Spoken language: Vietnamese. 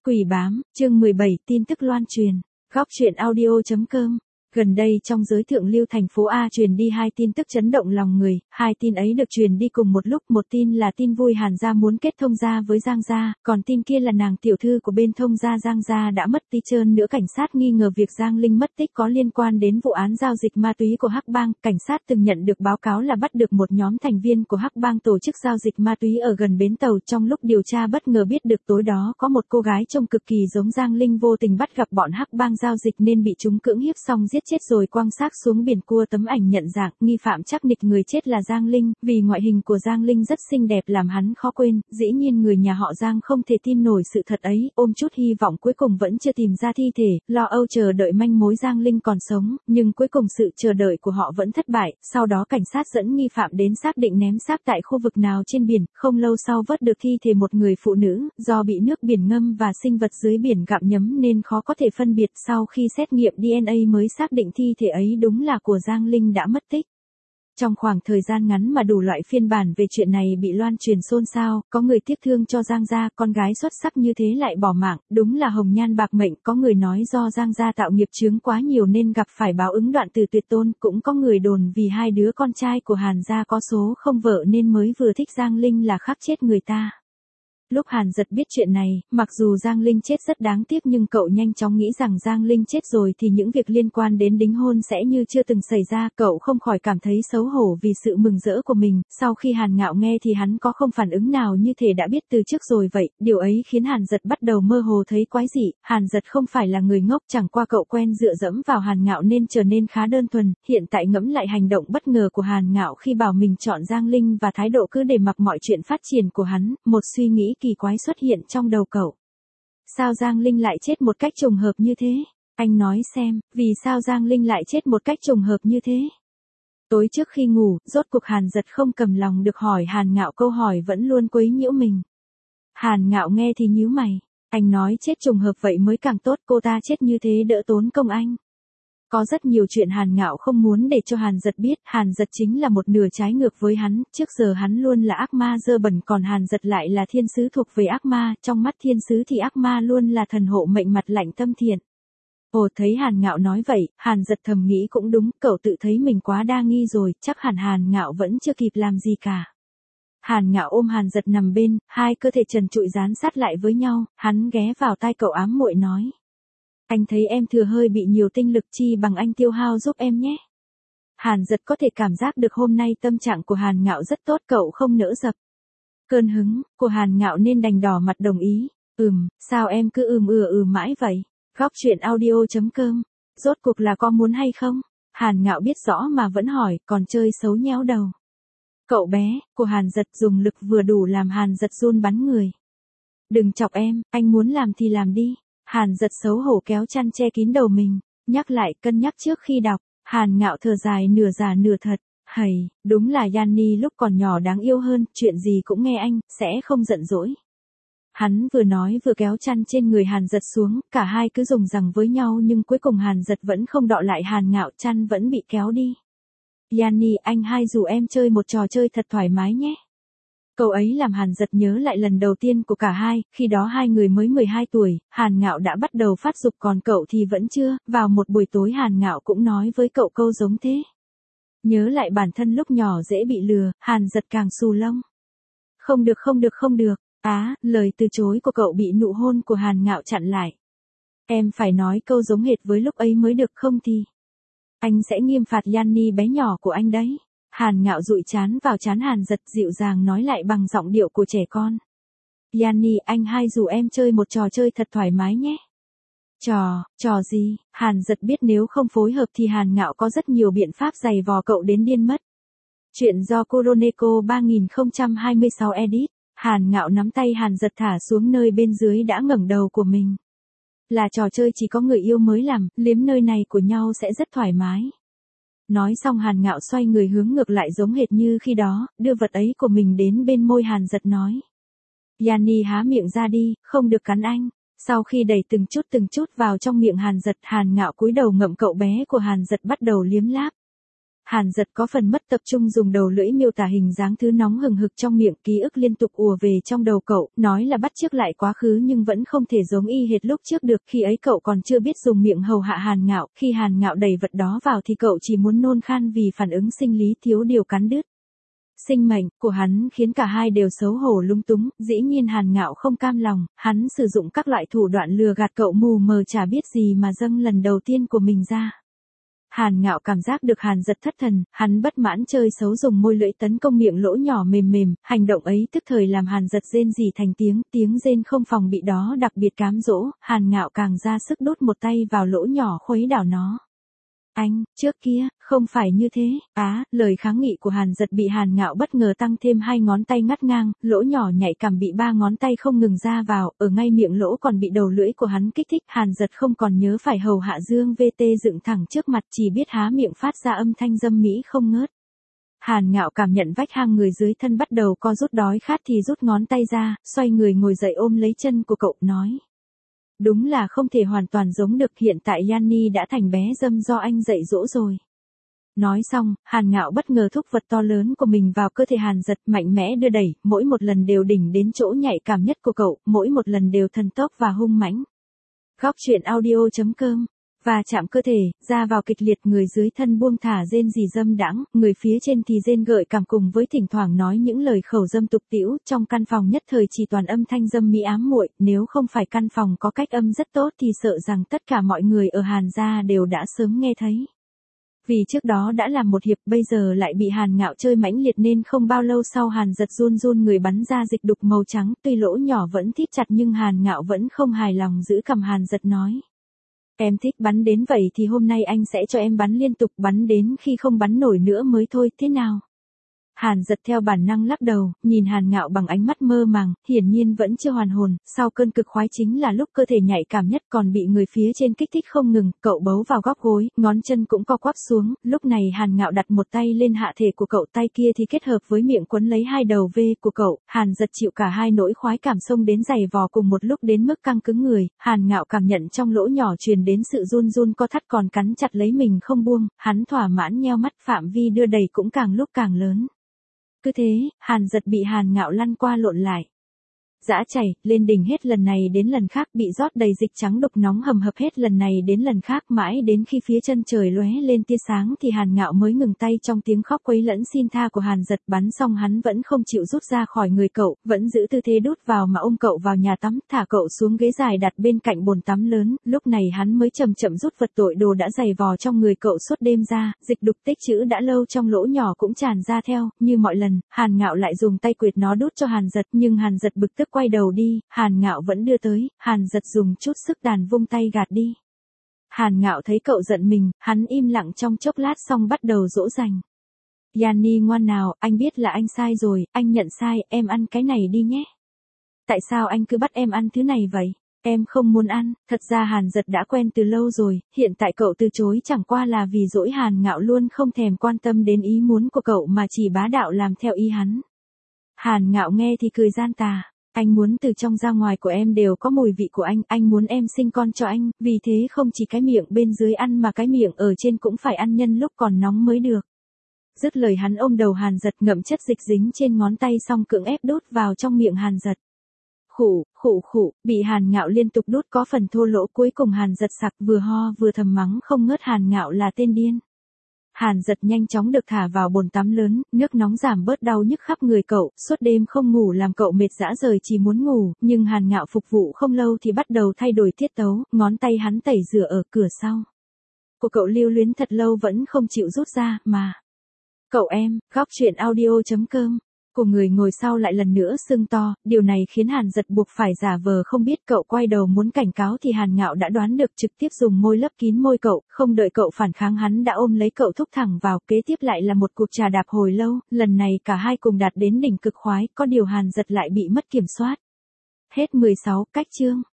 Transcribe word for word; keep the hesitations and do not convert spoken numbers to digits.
Quỷ bám, chương mười bảy, tin tức loan truyền. Góc truyện audio.com. Gần đây trong giới thượng lưu thành phố A truyền đi hai tin tức chấn động lòng người, hai tin ấy được truyền đi cùng một lúc, một tin là tin vui Hàn gia muốn kết thông gia với Giang gia, còn tin kia là nàng tiểu thư của bên thông gia Giang gia đã mất tí trơn nữa. Cảnh sát nghi ngờ việc Giang Linh mất tích có liên quan đến vụ án giao dịch ma túy của Hắc Bang, cảnh sát từng nhận được báo cáo là bắt được một nhóm thành viên của Hắc Bang tổ chức giao dịch ma túy ở gần bến tàu. Trong lúc điều tra bất ngờ biết được tối đó có một cô gái trông cực kỳ giống Giang Linh vô tình bắt gặp bọn Hắc Bang giao dịch nên bị chúng cưỡng hiếp xong giết chết rồi quăng xác xuống biển. Cua tấm ảnh nhận dạng, nghi phạm chắc nịch người chết là Giang Linh, vì ngoại hình của Giang Linh rất xinh đẹp làm hắn khó quên. Dĩ nhiên người nhà họ Giang không thể tin nổi sự thật ấy, ôm chút hy vọng cuối cùng vẫn chưa tìm ra thi thể, lo âu chờ đợi manh mối Giang Linh còn sống, nhưng cuối cùng sự chờ đợi của họ vẫn thất bại. Sau đó cảnh sát dẫn nghi phạm đến xác định ném xác tại khu vực nào trên biển, không lâu sau vớt được thi thể một người phụ nữ, do bị nước biển ngâm và sinh vật dưới biển gặm nhấm nên khó có thể phân biệt. Sau khi xét nghiệm đê en a mới xác định thi thể ấy đúng là của Giang Linh đã mất tích. Trong khoảng thời gian ngắn mà đủ loại phiên bản về chuyện này bị loan truyền xôn xao, có người tiếc thương cho Giang gia, con gái xuất sắc như thế lại bỏ mạng, đúng là hồng nhan bạc mệnh. Có người nói do Giang gia tạo nghiệp chướng quá nhiều nên gặp phải báo ứng đoạn từ tuyệt tôn, cũng có người đồn vì hai đứa con trai của Hàn gia có số không vợ nên mới vừa thích Giang Linh là khắc chết người ta. Lúc Hàn Dật biết chuyện này, mặc dù Giang Linh chết rất đáng tiếc nhưng cậu nhanh chóng nghĩ rằng Giang Linh chết rồi thì những việc liên quan đến đính hôn sẽ như chưa từng xảy ra. Cậu không khỏi cảm thấy xấu hổ vì sự mừng rỡ của mình. Sau khi Hàn Ngạo nghe thì hắn có không phản ứng nào, như thể đã biết từ trước rồi vậy. Điều ấy khiến Hàn Dật bắt đầu mơ hồ thấy quái dị. Hàn Dật không phải là người ngốc, chẳng qua cậu quen dựa dẫm vào Hàn Ngạo nên trở nên khá đơn thuần. Hiện tại ngẫm lại hành động bất ngờ của Hàn Ngạo khi bảo mình chọn Giang Linh và thái độ cứ để mặc mọi chuyện phát triển của hắn, một suy nghĩ kỳ quái xuất hiện trong đầu cậu. Sao Giang Linh lại chết một cách trùng hợp như thế? Anh nói xem, vì sao Giang Linh lại chết một cách trùng hợp như thế? Tối trước khi ngủ, rốt cuộc Hàn Dật không cầm lòng được hỏi Hàn Ngạo câu hỏi vẫn luôn quấy nhiễu mình. Hàn Ngạo nghe thì nhíu mày. Anh nói chết trùng hợp vậy mới càng tốt, cô ta chết như thế đỡ tốn công anh. Có rất nhiều chuyện Hàn Ngạo không muốn để cho Hàn Dật biết. Hàn Dật chính là một nửa trái ngược với hắn, trước giờ hắn luôn là ác ma dơ bẩn, còn Hàn Dật lại là thiên sứ thuộc về ác ma, trong mắt thiên sứ thì ác ma luôn là thần hộ mệnh mặt lạnh tâm thiện. Ồ, thấy Hàn Ngạo nói vậy, Hàn Dật thầm nghĩ cũng đúng, cậu tự thấy mình quá đa nghi rồi, chắc hẳn Hàn Ngạo vẫn chưa kịp làm gì cả. Hàn Ngạo ôm Hàn Dật nằm bên, hai cơ thể trần trụi dán sát lại với nhau, hắn ghé vào tai cậu ám muội nói. Anh thấy em thừa hơi bị nhiều tinh lực, chi bằng anh tiêu hao giúp em nhé. Hàn Dật có thể cảm giác được hôm nay tâm trạng của Hàn Ngạo rất tốt, cậu không nỡ dập cơn hứng của Hàn Ngạo nên đành đỏ mặt đồng ý. Ừm, sao em cứ ừm ừ ừ mãi vậy? Góc truyện audio.com. Rốt cuộc là có muốn hay không? Hàn Ngạo biết rõ mà vẫn hỏi, còn chơi xấu nhéo đầu. Cậu bé của Hàn Dật dùng lực vừa đủ làm Hàn Dật run bắn người. Đừng chọc em, anh muốn làm thì làm đi. Hàn Dật xấu hổ kéo chăn che kín đầu mình, nhắc lại cân nhắc trước khi đọc. Hàn Ngạo thở dài nửa giả nửa thật. Hầy, đúng là Yanni lúc còn nhỏ đáng yêu hơn, chuyện gì cũng nghe anh, sẽ không giận dỗi. Hắn vừa nói vừa kéo chăn trên người Hàn Dật xuống, cả hai cứ dùng giằng với nhau nhưng cuối cùng Hàn Dật vẫn không đọ lại Hàn Ngạo, chăn vẫn bị kéo đi. Yanni, anh hai rủ em chơi một trò chơi thật thoải mái nhé. Câu ấy làm Hàn Dật nhớ lại lần đầu tiên của cả hai, khi đó hai người mới mười hai tuổi, Hàn Ngạo đã bắt đầu phát dục còn cậu thì vẫn chưa. Vào một buổi tối Hàn Ngạo cũng nói với cậu câu giống thế. Nhớ lại bản thân lúc nhỏ dễ bị lừa, Hàn Dật càng xù lông. Không được không được không được, á, lời từ chối của cậu bị nụ hôn của Hàn Ngạo chặn lại. Em phải nói câu giống hệt với lúc ấy mới được, không thì anh sẽ nghiêm phạt Yanni bé nhỏ của anh đấy. Hàn Ngạo dụi trán vào trán Hàn Dật, dịu dàng nói lại bằng giọng điệu của trẻ con. Yanni, anh hai rủ em chơi một trò chơi thật thoải mái nhé. Trò, trò gì? Hàn Dật biết nếu không phối hợp thì Hàn Ngạo có rất nhiều biện pháp giày vò cậu đến điên mất. Chuyện do Kuroneko ba không hai sáu edit. Hàn Ngạo nắm tay Hàn Dật thả xuống nơi bên dưới đã ngẩng đầu của mình. Là trò chơi chỉ có người yêu mới làm, liếm nơi này của nhau sẽ rất thoải mái. Nói xong Hàn Ngạo xoay người hướng ngược lại giống hệt như khi đó, đưa vật ấy của mình đến bên môi Hàn Dật nói. Yanni há miệng ra đi, không được cắn anh. Sau khi đẩy từng chút từng chút vào trong miệng Hàn Dật, Hàn Ngạo cúi đầu ngậm cậu bé của Hàn Dật bắt đầu liếm láp. Hàn Dật có phần mất tập trung dùng đầu lưỡi miêu tả hình dáng thứ nóng hừng hực trong miệng, ký ức liên tục ùa về trong đầu cậu, nói là bắt chước lại quá khứ nhưng vẫn không thể giống y hệt lúc trước được, khi ấy cậu còn chưa biết dùng miệng hầu hạ Hàn Ngạo, khi Hàn Ngạo đẩy vật đó vào thì cậu chỉ muốn nôn khan vì phản ứng sinh lý thiếu điều cắn đứt. Sinh mệnh của hắn khiến cả hai đều xấu hổ lung túng, dĩ nhiên Hàn Ngạo không cam lòng, hắn sử dụng các loại thủ đoạn lừa gạt cậu mù mờ chả biết gì mà dâng lần đầu tiên của mình ra. Hàn Ngạo cảm giác được Hàn Dật thất thần, hắn bất mãn chơi xấu dùng môi lưỡi tấn công miệng lỗ nhỏ mềm mềm, hành động ấy tức thời làm Hàn Dật rên rỉ thành tiếng, tiếng rên không phòng bị đó đặc biệt cám dỗ, Hàn Ngạo càng ra sức đút một tay vào lỗ nhỏ khuấy đảo nó. Anh, trước kia, không phải như thế, á, lời kháng nghị của Hàn Dật bị Hàn Ngạo bất ngờ tăng thêm hai ngón tay ngắt ngang, lỗ nhỏ nhạy cảm bị ba ngón tay không ngừng ra vào, ở ngay miệng lỗ còn bị đầu lưỡi của hắn kích thích, Hàn Dật không còn nhớ phải hầu hạ Dương vê tê dựng thẳng trước mặt, chỉ biết há miệng phát ra âm thanh dâm mỹ không ngớt. Hàn Ngạo cảm nhận vách hang người dưới thân bắt đầu co rút, đói khát thì rút ngón tay ra, xoay người ngồi dậy ôm lấy chân của cậu, nói. Đúng là không thể hoàn toàn giống được, hiện tại Yanni đã thành bé dâm do anh dạy dỗ rồi. Nói xong, Hàn Ngạo bất ngờ thúc vật to lớn của mình vào cơ thể Hàn Dật, mạnh mẽ đưa đẩy, mỗi một lần đều đỉnh đến chỗ nhạy cảm nhất của cậu, mỗi một lần đều thần tốc và hung mãnh. Góc truyện audio chấm com. Và chạm cơ thể, ra vào kịch liệt, người dưới thân buông thả rên rỉ dâm đãng, người phía trên thì rên gợi cảm cùng với thỉnh thoảng nói những lời khẩu dâm tục tĩu, trong căn phòng nhất thời chỉ toàn âm thanh dâm mỹ ám muội, nếu không phải căn phòng có cách âm rất tốt thì sợ rằng tất cả mọi người ở Hàn gia đều đã sớm nghe thấy. Vì trước đó đã làm một hiệp, bây giờ lại bị Hàn Ngạo chơi mãnh liệt nên không bao lâu sau Hàn Dật run run người bắn ra dịch đục màu trắng, tuy lỗ nhỏ vẫn thít chặt nhưng Hàn Ngạo vẫn không hài lòng giữ cằm Hàn Dật nói. Em thích bắn đến vậy thì hôm nay anh sẽ cho em bắn liên tục, bắn đến khi không bắn nổi nữa mới thôi, thế nào? Hàn Dật theo bản năng lắc đầu, nhìn Hàn Ngạo bằng ánh mắt mơ màng, hiển nhiên vẫn chưa hoàn hồn, sau cơn cực khoái chính là lúc cơ thể nhạy cảm nhất, còn bị người phía trên kích thích không ngừng, cậu bấu vào góc gối, ngón chân cũng co quắp xuống, lúc này Hàn Ngạo đặt một tay lên hạ thể của cậu, tay kia thì kết hợp với miệng quấn lấy hai đầu V của cậu, Hàn Dật chịu cả hai nỗi khoái cảm xông đến giày vò cùng một lúc đến mức căng cứng người, Hàn Ngạo cảm nhận trong lỗ nhỏ truyền đến sự run run co thắt còn cắn chặt lấy mình không buông, hắn thỏa mãn nheo mắt, phạm vi đưa đẩy cũng càng lúc càng lớn. Cứ thế, Hàn Dật bị Hàn Ngạo lăn qua lộn lại. Dã chảy, lên đỉnh hết lần này đến lần khác, bị rót đầy dịch trắng đục nóng hầm hập hết lần này đến lần khác, mãi đến khi phía chân trời lóe lên tia sáng thì Hàn Ngạo mới ngừng tay trong tiếng khóc quấy lẫn xin tha của Hàn Dật. Bắn xong hắn vẫn không chịu rút ra khỏi người cậu, vẫn giữ tư thế đút vào mà ôm cậu vào nhà tắm, thả cậu xuống ghế dài đặt bên cạnh bồn tắm lớn, lúc này hắn mới chậm chậm rút vật tội đồ đã dày vò trong người cậu suốt đêm ra, dịch đục tích trữ đã lâu trong lỗ nhỏ cũng tràn ra theo, như mọi lần, Hàn Ngạo lại dùng tay quệt nó đút cho Hàn Dật, nhưng Hàn Dật bực tức quay đầu đi, Hàn Ngạo vẫn đưa tới, Hàn Dật dùng chút sức đàn vung tay gạt đi. Hàn Ngạo thấy cậu giận mình, hắn im lặng trong chốc lát xong bắt đầu dỗ dành. Yanni ngoan nào, anh biết là anh sai rồi, anh nhận sai, em ăn cái này đi nhé. Tại sao anh cứ bắt em ăn thứ này vậy? Em không muốn ăn, thật ra Hàn Dật đã quen từ lâu rồi, hiện tại cậu từ chối chẳng qua là vì dỗi Hàn Ngạo luôn không thèm quan tâm đến ý muốn của cậu mà chỉ bá đạo làm theo ý hắn. Hàn Ngạo nghe thì cười gian tà. Anh muốn từ trong ra ngoài của em đều có mùi vị của anh, anh muốn em sinh con cho anh, vì thế không chỉ cái miệng bên dưới ăn mà cái miệng ở trên cũng phải ăn nhân lúc còn nóng mới được. Dứt lời hắn ôm đầu Hàn Dật ngậm chất dịch dính trên ngón tay xong cưỡng ép đút vào trong miệng Hàn Dật. Khụ, khụ khụ, bị Hàn Ngạo liên tục đút có phần thô lỗ, cuối cùng Hàn Dật sặc vừa ho vừa thầm mắng không ngớt Hàn Ngạo là tên điên. Hàn Dật nhanh chóng được thả vào bồn tắm lớn, nước nóng giảm bớt đau nhức khắp người cậu, suốt đêm không ngủ làm cậu mệt rã rời chỉ muốn ngủ, nhưng Hàn Ngạo phục vụ không lâu thì bắt đầu thay đổi tiết tấu, ngón tay hắn tẩy rửa ở cửa sau. Của cậu lưu luyến thật lâu vẫn không chịu rút ra, mà. Cậu em, góc truyện audio chấm com. Của người ngồi sau lại lần nữa sưng to, điều này khiến Hàn Dật buộc phải giả vờ không biết, cậu quay đầu muốn cảnh cáo thì Hàn Ngạo đã đoán được, trực tiếp dùng môi lấp kín môi cậu, không đợi cậu phản kháng hắn đã ôm lấy cậu thúc thẳng vào, kế tiếp lại là một cuộc trà đạp hồi lâu, lần này cả hai cùng đạt đến đỉnh cực khoái, có điều Hàn Dật lại bị mất kiểm soát. Hết mười sáu cách chương.